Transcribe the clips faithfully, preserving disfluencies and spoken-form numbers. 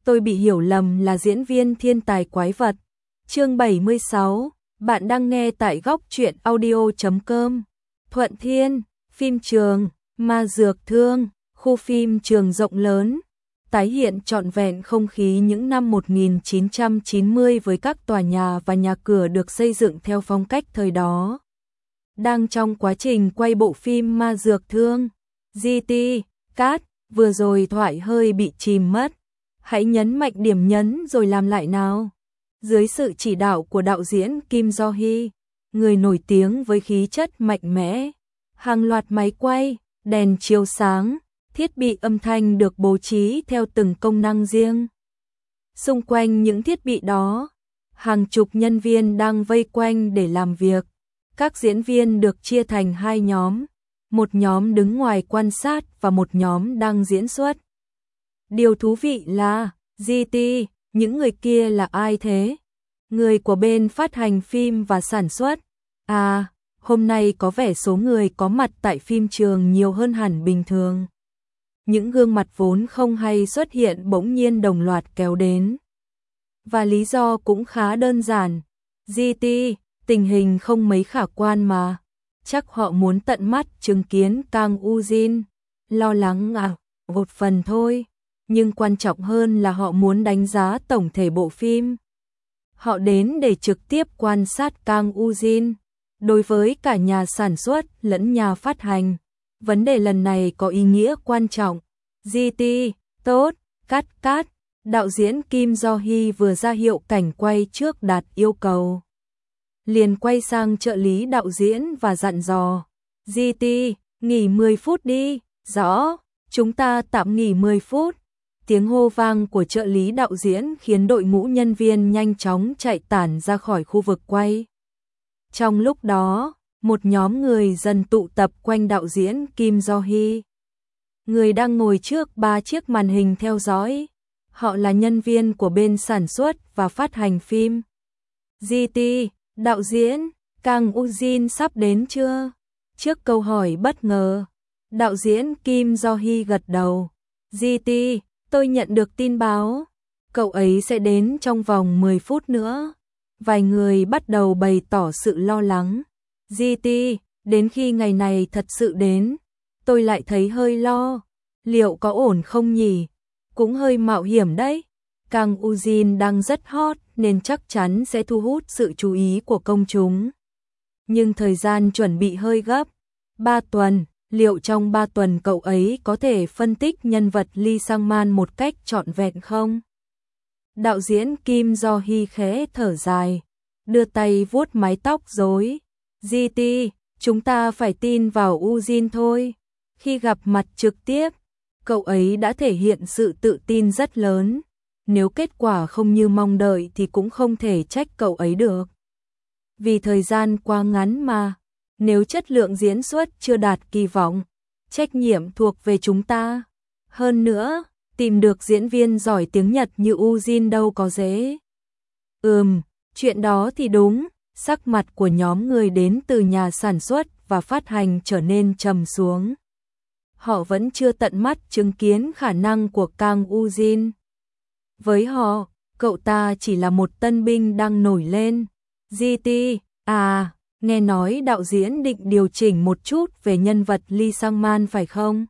tôi bị hiểu lầm là diễn viên thiên tài quái vật. Chương bảy mươi sáu, bạn đang nghe tại góc truyện audio chấm com. Thuận Thiên, phim trường, Ma Dược Thương, khu phim trường rộng lớn, tái hiện trọn vẹn không khí những năm một nghìn chín trăm chín mươi với các tòa nhà và nhà cửa được xây dựng theo phong cách thời đó. Đang trong quá trình quay bộ phim Ma Dược Thương, giê tê, cắt, vừa rồi thoại hơi bị chìm mất. Hãy nhấn mạnh điểm nhấn rồi làm lại nào. Dưới sự chỉ đạo của đạo diễn Kim Do-hee, người nổi tiếng với khí chất mạnh mẽ, hàng loạt máy quay, đèn chiếu sáng, thiết bị âm thanh được bố trí theo từng công năng riêng. Xung quanh những thiết bị đó, hàng chục nhân viên đang vây quanh để làm việc. Các diễn viên được chia thành hai nhóm, một nhóm đứng ngoài quan sát và một nhóm đang diễn xuất. Điều thú vị là, giê tê, những người kia là ai thế? Người của bên phát hành phim và sản xuất. À, hôm nay có vẻ số người có mặt tại phim trường nhiều hơn hẳn bình thường. Những gương mặt vốn không hay xuất hiện bỗng nhiên đồng loạt kéo đến. Và lý do cũng khá đơn giản. giê tê, tình hình không mấy khả quan mà. Chắc họ muốn tận mắt chứng kiến Kang Woo-jin. Lo lắng à, một phần thôi. Nhưng quan trọng hơn là họ muốn đánh giá tổng thể bộ phim. Họ đến để trực tiếp quan sát Kang Woo-jin. Đối với cả nhà sản xuất lẫn nhà phát hành, vấn đề lần này có ý nghĩa quan trọng. giê tê, tốt, cắt cắt. Đạo diễn Kim Do-hee vừa ra hiệu cảnh quay trước đạt yêu cầu. Liền quay sang trợ lý đạo diễn và dặn dò. giê tê, nghỉ mười phút đi. Rõ, chúng ta tạm nghỉ mười phút. Tiếng hô vang của trợ lý đạo diễn khiến đội ngũ nhân viên nhanh chóng chạy tản ra khỏi khu vực quay. Trong lúc đó, một nhóm người dần tụ tập quanh đạo diễn Kim Do-hee. Người đang ngồi trước ba chiếc màn hình theo dõi. Họ là nhân viên của bên sản xuất và phát hành phim. giê tê, đạo diễn, Kang Woo-jin sắp đến chưa? Trước câu hỏi bất ngờ, đạo diễn Kim Do-hee gật đầu. giê tê, tôi nhận được tin báo, cậu ấy sẽ đến trong vòng mười phút nữa. Vài người bắt đầu bày tỏ sự lo lắng. giê tê, đến khi ngày này thật sự đến, tôi lại thấy hơi lo. Liệu có ổn không nhỉ? Cũng hơi mạo hiểm đấy. Kang Woo-jin đang rất hot nên chắc chắn sẽ thu hút sự chú ý của công chúng. Nhưng thời gian chuẩn bị hơi gấp. Ba tuần, liệu trong ba tuần cậu ấy có thể phân tích nhân vật Lee Sang-man một cách trọn vẹn không? Đạo diễn Kim Do-hee khẽ thở dài, đưa tay vuốt mái tóc rối. giê tê, chúng ta phải tin vào Woo-jin thôi. Khi gặp mặt trực tiếp, cậu ấy đã thể hiện sự tự tin rất lớn. Nếu kết quả không như mong đợi thì cũng không thể trách cậu ấy được. Vì thời gian quá ngắn mà, nếu chất lượng diễn xuất chưa đạt kỳ vọng, trách nhiệm thuộc về chúng ta. Hơn nữa, tìm được diễn viên giỏi tiếng Nhật như Woo-jin đâu có dễ. Ừm, chuyện đó thì đúng. Sắc mặt của nhóm người đến từ nhà sản xuất và phát hành trở nên trầm xuống. Họ vẫn chưa tận mắt chứng kiến khả năng của Kang Woo-jin. Với họ, cậu ta chỉ là một tân binh đang nổi lên. giê tê, à, nghe nói đạo diễn định điều chỉnh một chút về nhân vật Lee Sang-man phải không?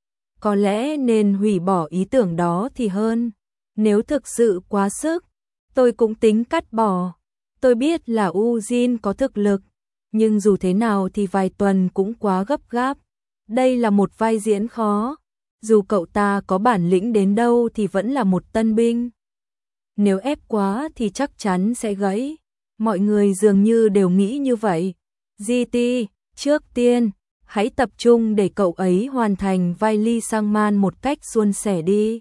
Có lẽ nên hủy bỏ ý tưởng đó thì hơn. Nếu thực sự quá sức, tôi cũng tính cắt bỏ. Tôi biết là Woo-jin có thực lực, nhưng dù thế nào thì vài tuần cũng quá gấp gáp. Đây là một vai diễn khó. Dù cậu ta có bản lĩnh đến đâu thì vẫn là một tân binh. Nếu ép quá thì chắc chắn sẽ gãy. Mọi người dường như đều nghĩ như vậy. giê tê, trước tiên, hãy tập trung để cậu ấy hoàn thành vai Lee Sang-man một cách suôn sẻ đi.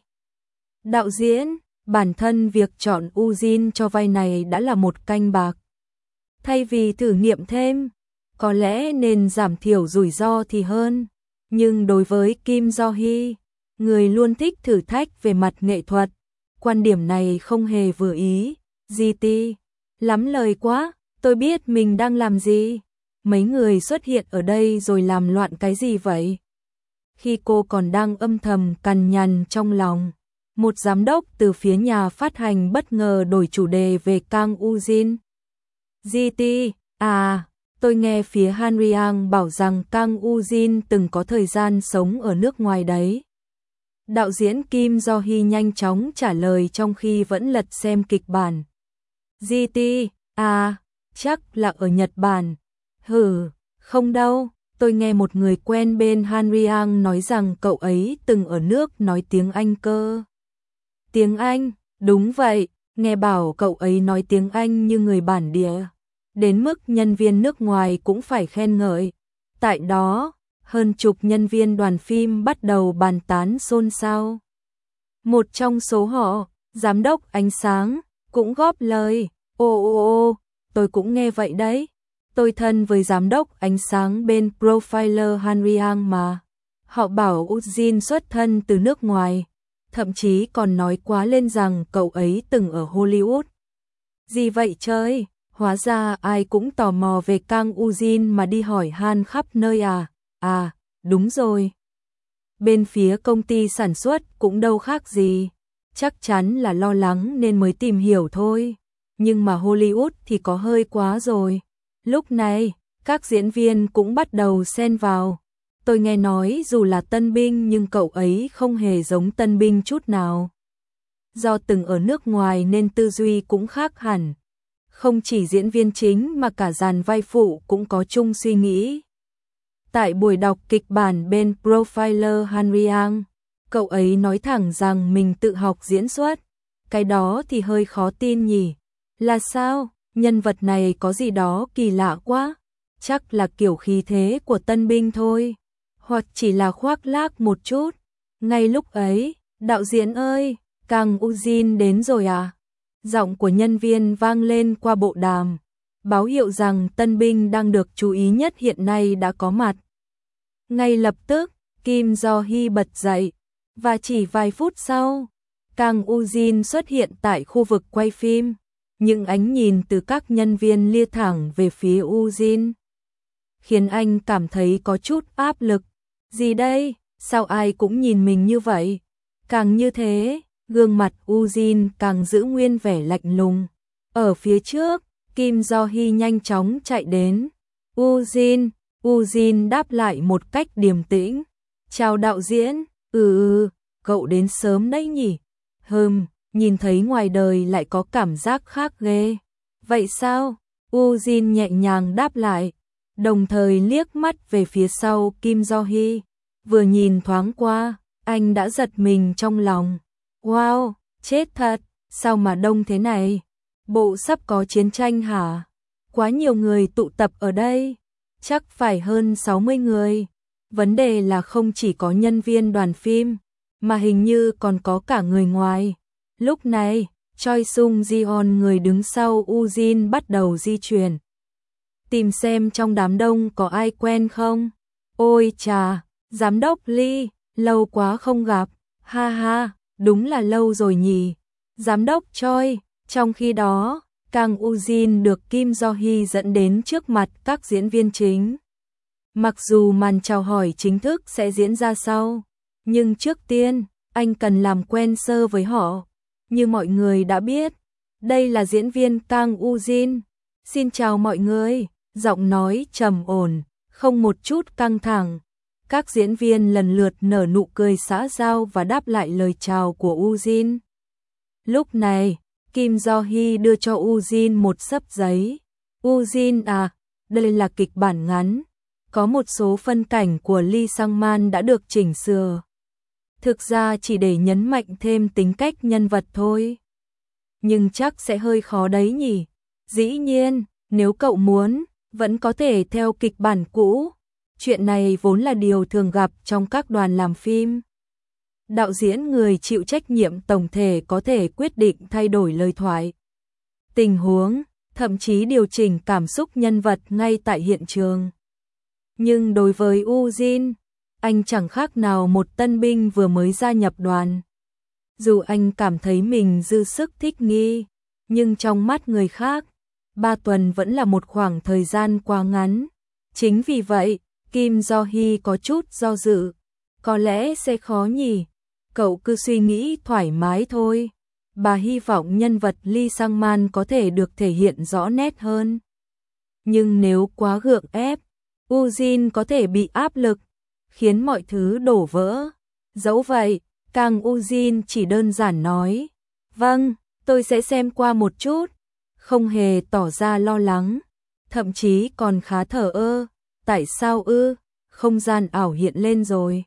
Đạo diễn, bản thân việc chọn Woo-jin cho vai này đã là một canh bạc. Thay vì thử nghiệm thêm, có lẽ nên giảm thiểu rủi ro thì hơn. Nhưng đối với Kim Do-hee, người luôn thích thử thách về mặt nghệ thuật, quan điểm này không hề vừa ý. giê tê, lắm lời quá, tôi biết mình đang làm gì. Mấy người xuất hiện ở đây rồi làm loạn cái gì vậy? Khi cô còn đang âm thầm cằn nhằn trong lòng, Một giám đốc từ phía nhà phát hành bất ngờ đổi chủ đề về Kang Ujin. giê tê, à, tôi nghe phía Hanriang bảo rằng Kang Ujin từng có thời gian sống ở nước ngoài đấy. Đạo diễn Kim Do-hee nhanh chóng trả lời trong khi vẫn lật xem kịch bản. giê tê, à, chắc là ở Nhật Bản. Hừ, không đâu, tôi nghe một người quen bên Hanriang nói rằng cậu ấy từng ở nước nói tiếng Anh cơ. Tiếng Anh, đúng vậy, nghe bảo cậu ấy nói tiếng Anh như người bản địa. Đến mức nhân viên nước ngoài cũng phải khen ngợi. Tại đó, hơn chục nhân viên đoàn phim bắt đầu bàn tán xôn xao. Một trong số họ, giám đốc ánh sáng, cũng góp lời. Ô ô ô, tôi cũng nghe vậy đấy. Tôi thân với giám đốc ánh sáng bên Profiler Hanriang mà. Họ bảo Ujin xuất thân từ nước ngoài. Thậm chí còn nói quá lên rằng cậu ấy từng ở Hollywood. Gì vậy chơi? Hóa ra ai cũng tò mò về Kang Ujin mà đi hỏi han khắp nơi à? À, đúng rồi. Bên phía công ty sản xuất cũng đâu khác gì. Chắc chắn là lo lắng nên mới tìm hiểu thôi. Nhưng mà Hollywood thì có hơi quá rồi. Lúc này, các diễn viên cũng bắt đầu xen vào. Tôi nghe nói dù là tân binh nhưng cậu ấy không hề giống tân binh chút nào. Do từng ở nước ngoài nên tư duy cũng khác hẳn. Không chỉ diễn viên chính mà cả dàn vai phụ cũng có chung suy nghĩ. Tại buổi đọc kịch bản bên Profiler Hanriang, cậu ấy nói thẳng rằng mình tự học diễn xuất. Cái đó thì hơi khó tin nhỉ. Là sao? Nhân vật này có gì đó kỳ lạ quá. Chắc là kiểu khí thế của tân binh thôi. Hoặc chỉ là khoác lác một chút. Ngay lúc ấy, đạo diễn ơi, Kang Ujin đến rồi à? Giọng của nhân viên vang lên qua bộ đàm, báo hiệu rằng tân binh đang được chú ý nhất hiện nay đã có mặt. Ngay lập tức, Kim Do-hee bật dậy, và chỉ vài phút sau, Kang Ujin xuất hiện tại khu vực quay phim. Những ánh nhìn từ các nhân viên lia thẳng về phía Ujin, khiến anh cảm thấy có chút áp lực. Gì đây? Sao ai cũng nhìn mình như vậy? Càng như thế, gương mặt Ujin càng giữ nguyên vẻ lạnh lùng. Ở phía trước, Kim Do-hee nhanh chóng chạy đến. Ujin, Ujin đáp lại một cách điềm tĩnh. Chào đạo diễn, ừ ừ, cậu đến sớm đấy nhỉ? Hừm, nhìn thấy ngoài đời lại có cảm giác khác ghê. Vậy sao? Ujin nhẹ nhàng đáp lại, đồng thời liếc mắt về phía sau Kim Do-hee. Vừa nhìn thoáng qua, anh đã giật mình trong lòng. Wow, chết thật, sao mà đông thế này? Bộ sắp có chiến tranh hả? Quá nhiều người tụ tập ở đây, chắc phải hơn sáu mươi người. Vấn đề là không chỉ có nhân viên đoàn phim, mà hình như còn có cả người ngoài. Lúc này, Choi Sung Jeon người đứng sau Ujin bắt đầu di chuyển. Tìm xem trong đám đông có ai quen không? Ôi chà, giám đốc Lee, lâu quá không gặp. Ha ha, đúng là lâu rồi nhỉ. Giám đốc Choi, trong khi đó, Kang Ujin được Kim Do-hee dẫn đến trước mặt các diễn viên chính. Mặc dù màn chào hỏi chính thức sẽ diễn ra sau, nhưng trước tiên, anh cần làm quen sơ với họ. Như mọi người đã biết, đây là diễn viên Kang Ujin. Xin chào mọi người, giọng nói trầm ổn, không một chút căng thẳng. Các diễn viên lần lượt nở nụ cười xã giao và đáp lại lời chào của Ujin. Lúc này, Kim Do-hee đưa cho Ujin một xấp giấy. Ujin à, đây là kịch bản ngắn. Có một số phân cảnh của Lee Sang-man đã được chỉnh sửa. Thực ra chỉ để nhấn mạnh thêm tính cách nhân vật thôi. Nhưng chắc sẽ hơi khó đấy nhỉ. Dĩ nhiên, nếu cậu muốn, vẫn có thể theo kịch bản cũ. Chuyện này vốn là điều thường gặp trong các đoàn làm phim. Đạo diễn người chịu trách nhiệm tổng thể có thể quyết định thay đổi lời thoại, tình huống, thậm chí điều chỉnh cảm xúc nhân vật ngay tại hiện trường. Nhưng đối với Ujin, anh chẳng khác nào một tân binh vừa mới gia nhập đoàn. Dù anh cảm thấy mình dư sức thích nghi, nhưng trong mắt người khác, ba tuần vẫn là một khoảng thời gian quá ngắn. Chính vì vậy, Kim Do-hee có chút do dự. Có lẽ sẽ khó nhỉ. cậu cứ suy nghĩ thoải mái thôi. Bà hy vọng nhân vật Lee Sang-man có thể được thể hiện rõ nét hơn. Nhưng nếu quá gượng ép, Woo-jin có thể bị áp lực, khiến mọi thứ đổ vỡ. Dẫu vậy, Kang Woo-jin chỉ đơn giản nói, vâng, tôi sẽ xem qua một chút, không hề tỏ ra lo lắng, thậm chí còn khá thờ ơ. Tại sao ư? Không gian ảo hiện lên rồi.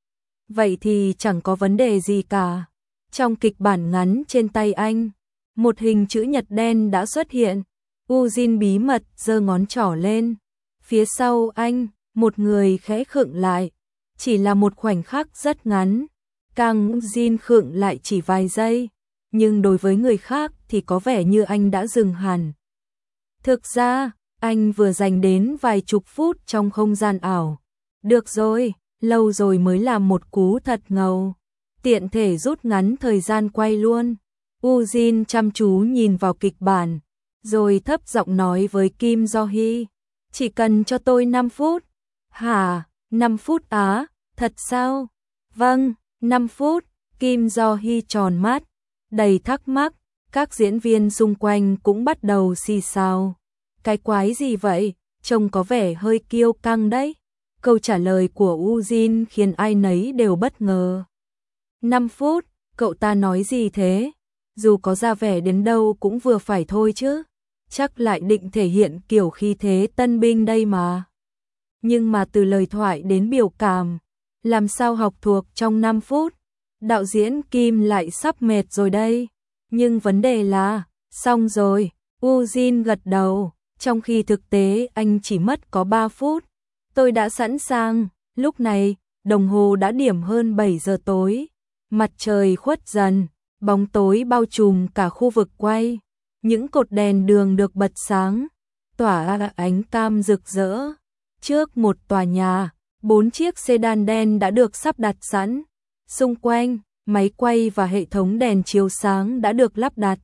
Vậy thì chẳng có vấn đề gì cả. Trong kịch bản ngắn trên tay anh, một hình chữ nhật đen đã xuất hiện. Woo-jin bí mật giơ ngón trỏ lên. Phía sau anh, một người khẽ khựng lại. Chỉ là một khoảnh khắc rất ngắn. Kang Woo-jin khựng lại chỉ vài giây. Nhưng đối với người khác thì có vẻ như anh đã dừng hẳn. Thực ra, anh vừa dành đến vài chục phút trong không gian ảo. Được rồi, lâu rồi mới làm một cú thật ngầu. Tiện thể rút ngắn thời gian quay luôn. Woo-jin chăm chú nhìn vào kịch bản, rồi thấp giọng nói với Kim Do-hee, chỉ cần cho tôi năm phút. Hả, năm phút á, thật sao? Vâng, năm phút. Kim Do-hee tròn mắt, đầy thắc mắc. Các diễn viên xung quanh cũng bắt đầu xì xào. Cái quái gì vậy? Trông có vẻ hơi kiêu căng đấy. Câu trả lời của Woo-jin khiến ai nấy đều bất ngờ. năm phút, cậu ta nói gì thế? Dù có ra vẻ đến đâu cũng vừa phải thôi chứ. Chắc lại định thể hiện kiểu khí thế tân binh đây mà. Nhưng mà từ lời thoại đến biểu cảm, làm sao học thuộc trong năm phút? Đạo diễn Kim lại sắp mệt rồi đây. Nhưng vấn đề là, xong rồi, Woo-jin gật đầu, trong khi thực tế anh chỉ mất có ba phút. Tôi đã sẵn sàng. Lúc này, đồng hồ đã điểm hơn bảy giờ tối. Mặt trời khuất dần, bóng tối bao trùm cả khu vực quay. Những cột đèn đường được bật sáng, tỏa ánh cam rực rỡ. Trước một tòa nhà, bốn chiếc sedan đen đã được sắp đặt sẵn. Xung quanh, máy quay và hệ thống đèn chiếu sáng đã được lắp đặt.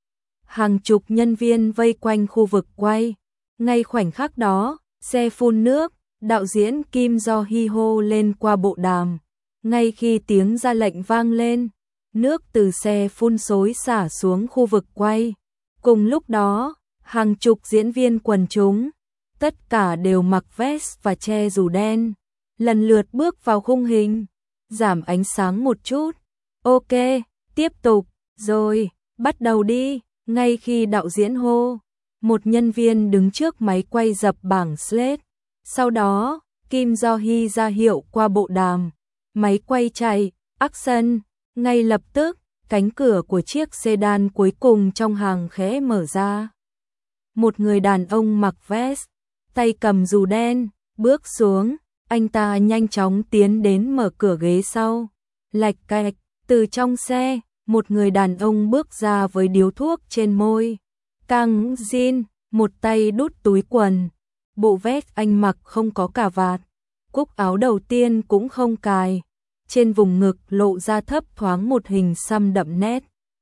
Hàng chục nhân viên vây quanh khu vực quay. Ngay khoảnh khắc đó, xe phun nước, đạo diễn Kim Do-hee hô lên qua bộ đàm. Ngay khi tiếng ra lệnh vang lên, nước từ xe phun xối xả xuống khu vực quay. Cùng lúc đó, hàng chục diễn viên quần chúng, tất cả đều mặc vest và che dù đen, lần lượt bước vào khung hình. Giảm ánh sáng một chút. Ok, tiếp tục, rồi, bắt đầu đi. Ngay khi đạo diễn hô, một nhân viên đứng trước máy quay dập bảng slate. Sau đó, Kim Do-hee ra hiệu qua bộ đàm. Máy quay chạy, action. Ngay lập tức, cánh cửa của chiếc sedan cuối cùng trong hàng khẽ mở ra. Một người đàn ông mặc vest, tay cầm dù đen, bước xuống. Anh ta nhanh chóng tiến đến mở cửa ghế sau. Lạch cạch, từ trong xe, một người đàn ông bước ra với điếu thuốc trên môi. Kang Woo-jin, một tay đút túi quần. Bộ vest anh mặc không có cà vạt. Cúc áo đầu tiên cũng không cài. Trên vùng ngực lộ ra thấp thoáng một hình xăm đậm nét.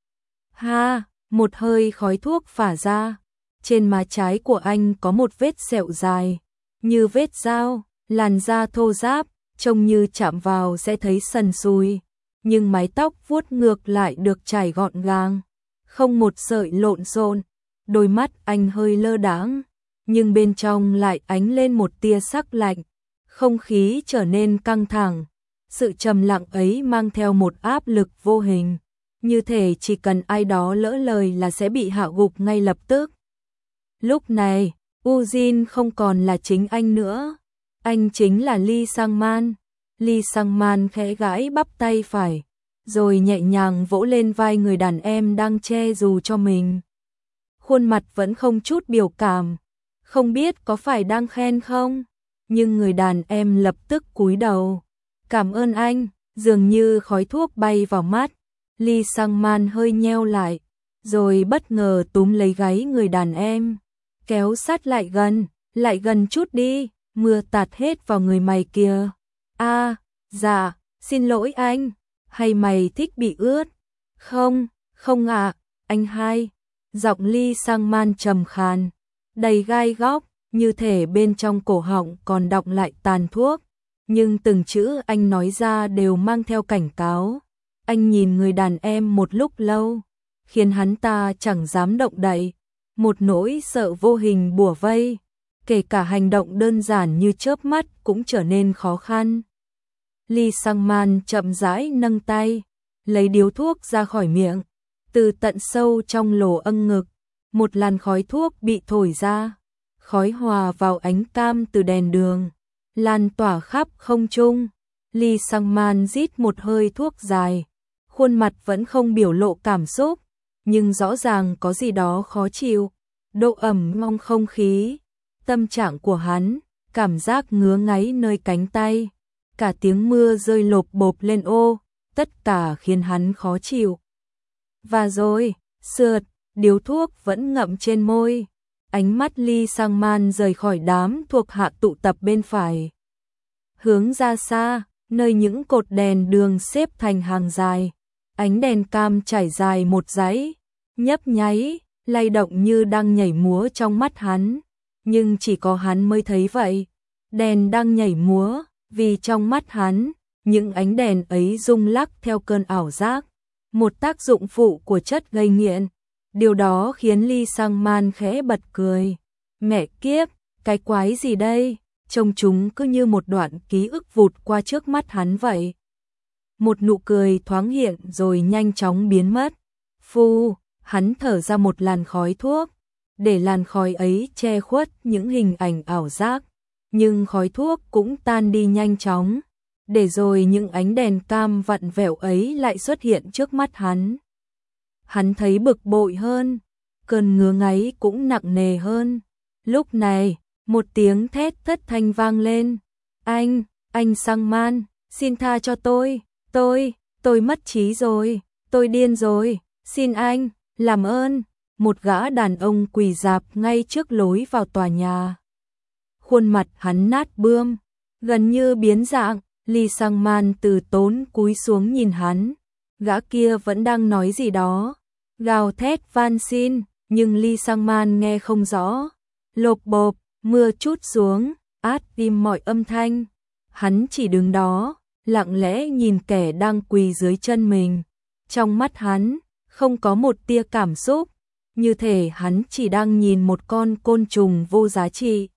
Ha, một hơi khói thuốc phả ra. Trên má trái của anh có một vết sẹo dài, như vết dao. Làn da thô ráp, trông như chạm vào sẽ thấy sần sùi, nhưng mái tóc vuốt ngược lại được chải gọn gàng, không một sợi lộn xộn. Đôi mắt anh hơi lơ đãng, nhưng bên trong lại ánh lên một tia sắc lạnh. Không khí trở nên căng thẳng, sự trầm lặng ấy mang theo một áp lực vô hình, như thể chỉ cần ai đó lỡ lời là sẽ bị hạ gục ngay lập tức. Lúc này, Woo-jin không còn là chính anh nữa. Anh chính là Lee Sang-man. Lee Sang-man khẽ gãi bắp tay phải, rồi nhẹ nhàng vỗ lên vai người đàn em đang che dù cho mình. Khuôn mặt vẫn không chút biểu cảm, không biết có phải đang khen không, nhưng người đàn em lập tức cúi đầu. Cảm ơn anh. Dường như khói thuốc bay vào mắt, Lee Sang-man hơi nheo lại, rồi bất ngờ túm lấy gáy người đàn em, kéo sát lại gần, lại gần chút đi. Mưa tạt hết vào người mày kìa. A, à, dạ, xin lỗi anh. Hay mày thích bị ướt? Không, không ạ, à, anh hai. Giọng Lee Sang-man trầm khàn, đầy gai góc, như thể bên trong cổ họng còn đọng lại tàn thuốc. Nhưng từng chữ anh nói ra đều mang theo cảnh cáo. Anh nhìn người đàn em một lúc lâu, khiến hắn ta chẳng dám động đậy, một nỗi sợ vô hình bủa vây, kể cả hành động đơn giản như chớp mắt cũng trở nên khó khăn. Lee Sang-man chậm rãi nâng tay, lấy điếu thuốc ra khỏi miệng, từ tận sâu trong lỗ âng ngực, một làn khói thuốc bị thổi ra, khói hòa vào ánh cam từ đèn đường, lan tỏa khắp không trung. Lee Sang-man rít một hơi thuốc dài, khuôn mặt vẫn không biểu lộ cảm xúc, nhưng rõ ràng có gì đó khó chịu, độ ẩm trong không khí, tâm trạng của hắn, cảm giác ngứa ngáy nơi cánh tay, cả tiếng mưa rơi lộp bộp lên ô, tất cả khiến hắn khó chịu. Và rồi, sượt, điếu thuốc vẫn ngậm trên môi, ánh mắt Lee Sang-man rời khỏi đám thuộc hạ tụ tập bên phải. Hướng ra xa, nơi những cột đèn đường xếp thành hàng dài, ánh đèn cam trải dài một dãy, nhấp nháy, lay động như đang nhảy múa trong mắt hắn, nhưng chỉ có hắn mới thấy vậy. Đèn đang nhảy múa, vì trong mắt hắn, những ánh đèn ấy rung lắc theo cơn ảo giác, một tác dụng phụ của chất gây nghiện. Điều đó khiến Lee Sang-man khẽ bật cười. Mẹ kiếp, cái quái gì đây? Trông chúng cứ như một đoạn ký ức vụt qua trước mắt hắn vậy. Một nụ cười thoáng hiện rồi nhanh chóng biến mất. Phu, hắn thở ra một làn khói thuốc, để làn khói ấy che khuất những hình ảnh ảo giác, nhưng khói thuốc cũng tan đi nhanh chóng, để rồi những ánh đèn cam vặn vẹo ấy lại xuất hiện trước mắt hắn. Hắn thấy bực bội hơn, cơn ngứa ngáy cũng nặng nề hơn. Lúc này, một tiếng thét thất thanh vang lên. Anh, anh Sang-man, xin tha cho tôi, tôi, tôi mất trí rồi, tôi điên rồi, xin anh, làm ơn. Một gã đàn ông quỳ rạp ngay trước lối vào tòa nhà. Khuôn mặt hắn nát bươm, gần như biến dạng. Lee Sang-man từ tốn cúi xuống nhìn hắn. Gã kia vẫn đang nói gì đó, gào thét van xin, nhưng Lee Sang-man nghe không rõ. Lộp bộp, mưa trút xuống, át tim mọi âm thanh. Hắn chỉ đứng đó, lặng lẽ nhìn kẻ đang quỳ dưới chân mình. Trong mắt hắn, không có một tia cảm xúc, như thể hắn chỉ đang nhìn một con côn trùng vô giá trị.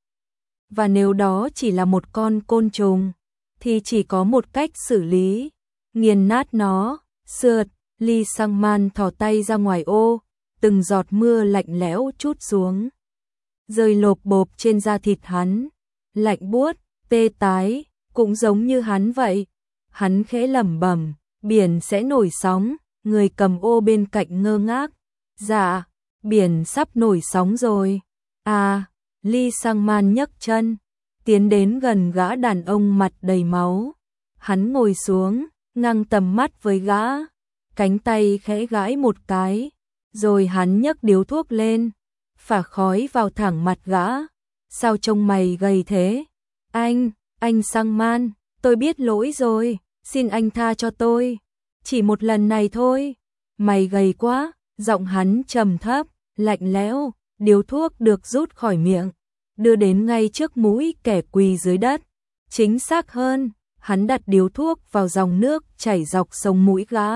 Và nếu đó chỉ là một con côn trùng, thì chỉ có một cách xử lý, nghiền nát nó. Sượt, Lee Sang-man thò tay ra ngoài ô, từng giọt mưa lạnh lẽo trút xuống, rơi lộp bộp trên da thịt hắn, lạnh buốt, tê tái, cũng giống như hắn vậy. Hắn khẽ lẩm bẩm, biển sẽ nổi sóng. Người cầm ô bên cạnh ngơ ngác. Dạ, biển sắp nổi sóng rồi. À, Lee Sang-man nhấc chân, tiến đến gần gã đàn ông mặt đầy máu. Hắn ngồi xuống, ngang tầm mắt với gã, cánh tay khẽ gãi một cái, rồi hắn nhấc điếu thuốc lên, phả khói vào thẳng mặt gã. Sao trông mày gầy thế? Anh, anh Sang-man, tôi biết lỗi rồi, xin anh tha cho tôi. Chỉ một lần này thôi. Mày gầy quá, giọng hắn trầm thấp, lạnh lẽo, điếu thuốc được rút khỏi miệng, đưa đến ngay trước mũi kẻ quỳ dưới đất. Chính xác hơn, hắn đặt điếu thuốc vào dòng nước chảy dọc sống mũi gã.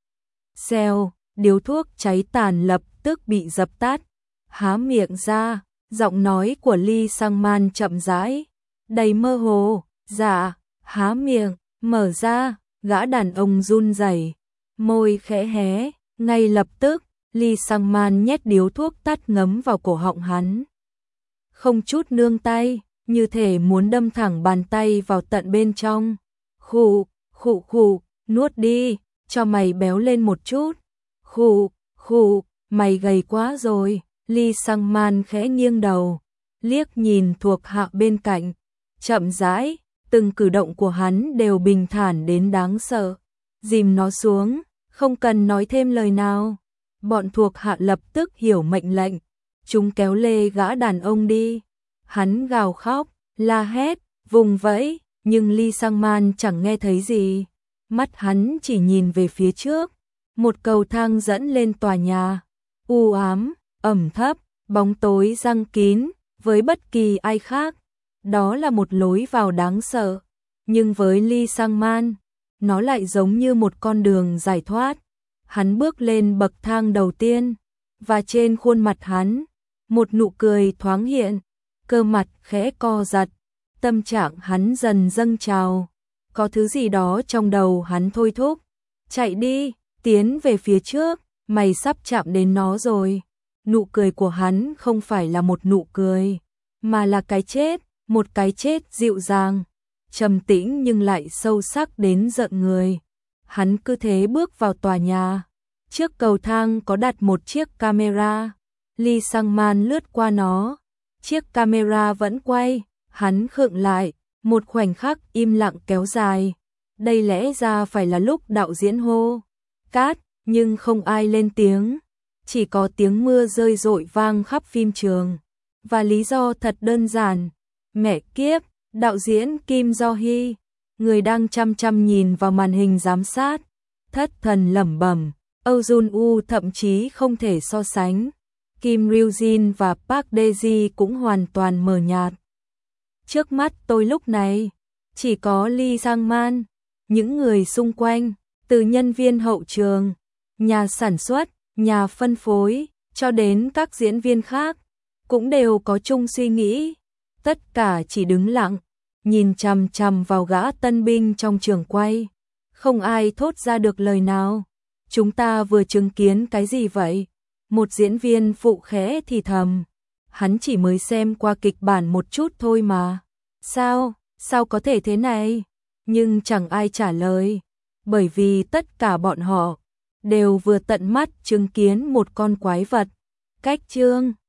Xèo, điếu thuốc cháy tàn lập tức bị dập tắt. Há miệng ra, giọng nói của Lee Sang-man chậm rãi, đầy mơ hồ. Dạ, há miệng, mở ra. Gã đàn ông run rẩy, môi khẽ hé, ngay lập tức, Lee Sang-man nhét điếu thuốc tắt ngấm vào cổ họng hắn. Không chút nương tay, như thể muốn đâm thẳng bàn tay vào tận bên trong. Khụ, khụ khụ, nuốt đi, cho mày béo lên một chút. Khụ, khụ, mày gầy quá rồi. Lee Sang-man khẽ nghiêng đầu, liếc nhìn thuộc hạ bên cạnh, chậm rãi. Từng cử động của hắn đều bình thản đến đáng sợ. Dìm nó xuống, không cần nói thêm lời nào. Bọn thuộc hạ lập tức hiểu mệnh lệnh. Chúng kéo lê gã đàn ông đi. Hắn gào khóc, la hét, vùng vẫy, nhưng Lee Sang-man chẳng nghe thấy gì. Mắt hắn chỉ nhìn về phía trước. Một cầu thang dẫn lên tòa nhà. U ám, ẩm thấp, bóng tối giăng kín. Với bất kỳ ai khác, đó là một lối vào đáng sợ, nhưng với Lee Sang-man, nó lại giống như một con đường giải thoát. Hắn bước lên bậc thang đầu tiên, và trên khuôn mặt hắn, một nụ cười thoáng hiện, cơ mặt khẽ co giật, tâm trạng hắn dần dâng trào. Có thứ gì đó trong đầu hắn thôi thúc. Chạy đi, tiến về phía trước, mày sắp chạm đến nó rồi. Nụ cười của hắn không phải là một nụ cười, mà là cái chết, một cái chết dịu dàng, trầm tĩnh nhưng lại sâu sắc đến giận người. Hắn cứ thế bước vào tòa nhà. Trước cầu thang có đặt một chiếc camera. Lee Sang-man lướt qua nó. Chiếc camera vẫn quay, hắn khựng lại, một khoảnh khắc im lặng kéo dài. Đây lẽ ra phải là lúc đạo diễn hô cát, nhưng không ai lên tiếng. Chỉ có tiếng mưa rơi rội vang khắp phim trường. Và lý do thật đơn giản. Mẹ kiếp, đạo diễn Kim Do-hee, người đang chăm chăm nhìn vào màn hình giám sát, thất thần lẩm bẩm. Âu Jun-woo thậm chí không thể so sánh. Kim Ryu-jin và Park Dae-ji cũng hoàn toàn mờ nhạt. Trước mắt tôi lúc này, chỉ có Lee Sang-man. Những người xung quanh, từ nhân viên hậu trường, nhà sản xuất, nhà phân phối, cho đến các diễn viên khác, cũng đều có chung suy nghĩ. Tất cả chỉ đứng lặng, nhìn chằm chằm vào gã tân binh trong trường quay. Không ai thốt ra được lời nào. Chúng ta vừa chứng kiến cái gì vậy? Một diễn viên phụ khẽ thì thầm. Hắn chỉ mới xem qua kịch bản một chút thôi mà. Sao? Sao có thể thế này? Nhưng chẳng ai trả lời. Bởi vì tất cả bọn họ đều vừa tận mắt chứng kiến một con quái vật. Cách chương